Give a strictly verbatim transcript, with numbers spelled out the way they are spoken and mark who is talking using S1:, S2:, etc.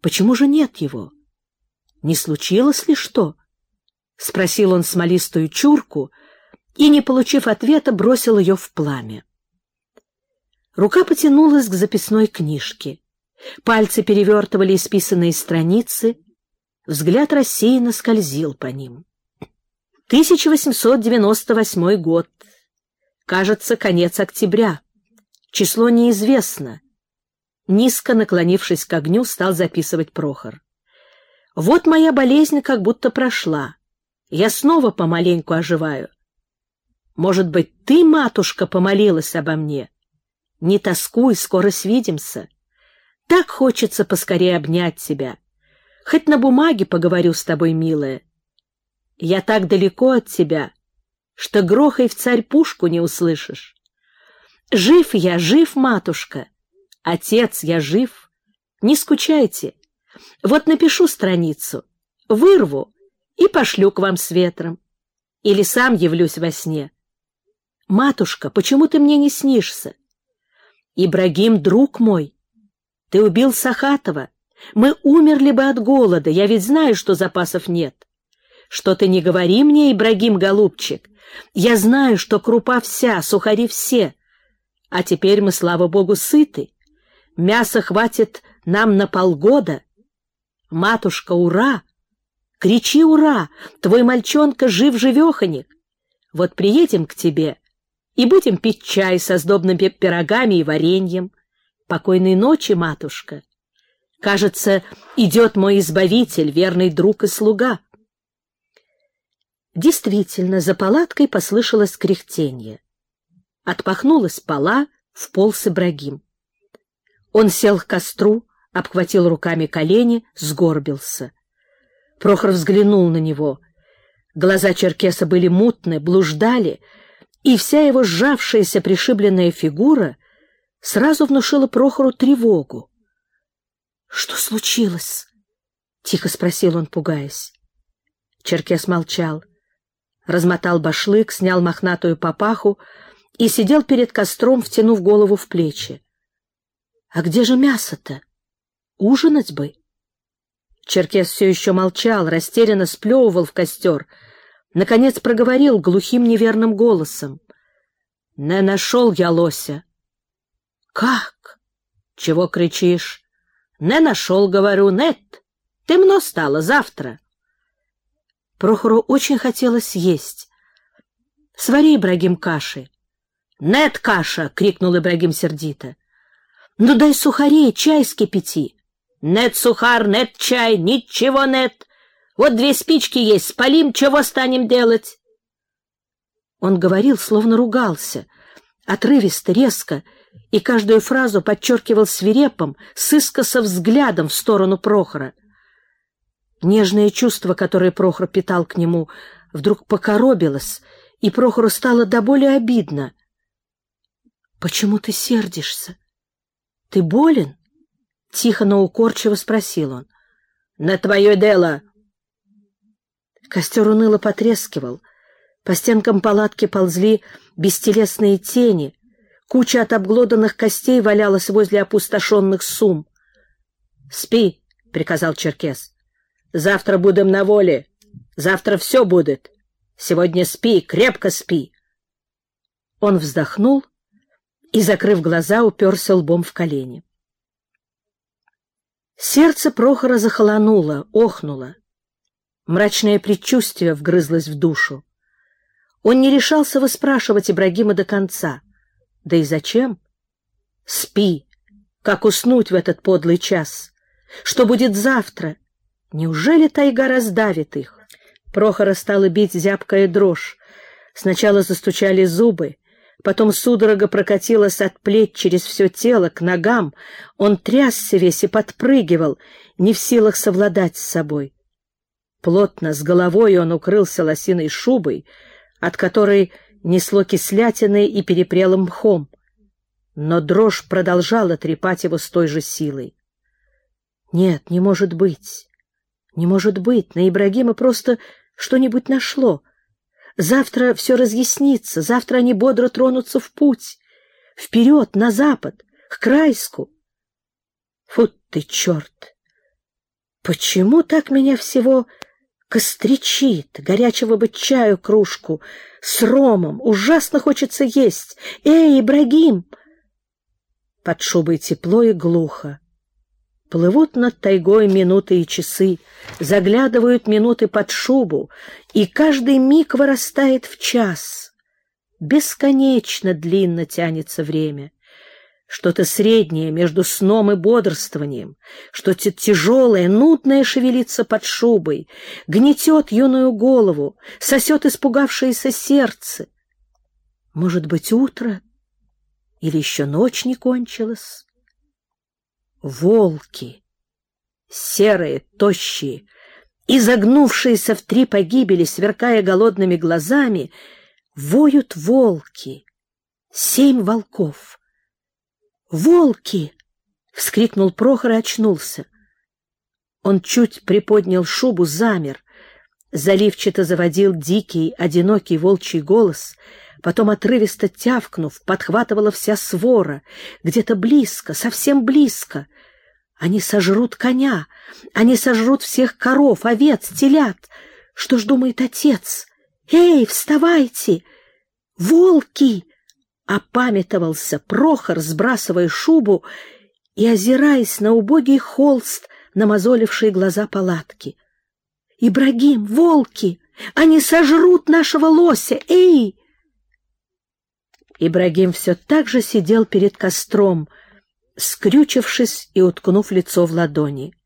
S1: Почему же нет его? Не случилось ли что? Спросил он смолистую чурку и, не получив ответа, бросил ее в пламя. Рука потянулась к записной книжке. Пальцы перевертывали исписанные страницы, взгляд рассеянно скользил по ним. тысяча восемьсот девяносто восьмой год. Кажется, конец октября. Число неизвестно. Низко наклонившись к огню, стал записывать Прохор. Вот моя болезнь как будто прошла. Я снова помаленьку оживаю. Может быть, ты, матушка, помолилась обо мне? Не тоскуй, скоро свидимся. Так хочется поскорее обнять тебя. Хоть на бумаге поговорю с тобой, милая. Я так далеко от тебя, что грохай в царь пушку не услышишь. Жив я, жив, матушка. Отец, я жив. Не скучайте. Вот напишу страницу, вырву и пошлю к вам с ветром. Или сам явлюсь во сне. Матушка, почему ты мне не снишься? Ибрагим, друг мой, ты убил Сахатова. Мы умерли бы от голода, я ведь знаю, что запасов нет. Что ты не говори мне, Ибрагим, голубчик, я знаю, что крупа вся, сухари все. А теперь мы, слава богу, сыты. Мяса хватит нам на полгода. Матушка, ура! Кричи ура! Твой мальчонка жив-живеханик. Вот приедем к тебе и будем пить чай со сдобными пирогами и вареньем. Покойной ночи, матушка. Кажется, идет мой избавитель, верный друг и слуга. Действительно, за палаткой послышалось кряхтенье. Отпахнулась пола, вполз Ибрагим. Он сел к костру, обхватил руками колени, сгорбился. Прохор взглянул на него. Глаза черкеса были мутны, блуждали, и вся его сжавшаяся пришибленная фигура сразу внушила Прохору тревогу. — Что случилось? — тихо спросил он, пугаясь. Черкес молчал, размотал башлык, снял мохнатую папаху и сидел перед костром, втянув голову в плечи. — А где же мясо-то? Ужинать бы. Черкес все еще молчал, растерянно сплевывал в костер. Наконец проговорил глухим неверным голосом. — Не нашел я лося. — Как? — Чего кричишь? — Не нашел, говорю, нет. Темно стало, завтра. Прохору очень хотелось есть. — Свари, Ибрагим, каши. — Нет каша! — крикнул Ибрагим сердито. — Ну дай сухарей, чай скипяти. — Нет сухар, нет чай, ничего нет. Вот две спички есть, спалим, чего станем делать? Он говорил, словно ругался, отрывисто, резко, и каждую фразу подчеркивал свирепым, с искоса взглядом в сторону Прохора. Нежное чувство, которое Прохор питал к нему, вдруг покоробилось, и Прохору стало до боли обидно. — Почему ты сердишься? Ты болен? — тихо, но укорчиво спросил он. — На твое дело! Костер уныло потрескивал. По стенкам палатки ползли бестелесные тени. Куча от обглоданных костей валялась возле опустошенных сум. — Спи, — приказал черкес. — Завтра будем на воле. Завтра все будет. Сегодня спи, крепко спи. Он вздохнул и, закрыв глаза, уперся лбом в колени. Сердце Прохора захолонуло, охнуло. Мрачное предчувствие вгрызлось в душу. Он не решался выспрашивать Ибрагима до конца. Да и зачем? Спи. Как уснуть в этот подлый час? Что будет завтра? Неужели тайга раздавит их? Прохора стала бить зябкая дрожь. Сначала застучали зубы, потом судорога прокатилась от плеч через все тело к ногам. Он трясся весь и подпрыгивал, не в силах совладать с собой. Плотно, с головой он укрылся лосиной шубой, от которой несло кислятиной и перепрелым мхом. Но дрожь продолжала трепать его с той же силой. Нет, не может быть, не может быть, на Ибрагима просто что-нибудь нашло. Завтра все разъяснится, завтра они бодро тронутся в путь, вперед, на запад, к Крайску. Фу ты, черт! Почему так меня всего костричит? Горячего бы чаю кружку с ромом. Ужасно хочется есть. Эй, Ибрагим!» Под шубой тепло и глухо. Плывут над тайгой минуты и часы, заглядывают минуты под шубу, и каждый миг вырастает в час. Бесконечно длинно тянется время. Что-то среднее между сном и бодрствованием, что-то тяжелое, нудное шевелится под шубой, гнетет юную голову, сосет испугавшееся сердце. Может быть, утро? Или еще ночь не кончилась? Волки, серые, тощие, изогнувшиеся в три погибели, сверкая голодными глазами, воют волки, семь волков. «Волки!» — вскрикнул Прохор и очнулся. Он чуть приподнял шубу, замер, заливчато заводил дикий, одинокий волчий голос, потом, отрывисто тявкнув, подхватывала вся свора, где-то близко, совсем близко. Они сожрут коня, они сожрут всех коров, овец, телят. Что ж думает отец? «Эй, вставайте! Волки!» Опамятовался Прохор, сбрасывая шубу и озираясь на убогий холст, намазолившие глаза палатки. «Ибрагим, волки! Они сожрут нашего лося! Эй!» Ибрагим все так же сидел перед костром, скрючившись и уткнув лицо в ладони.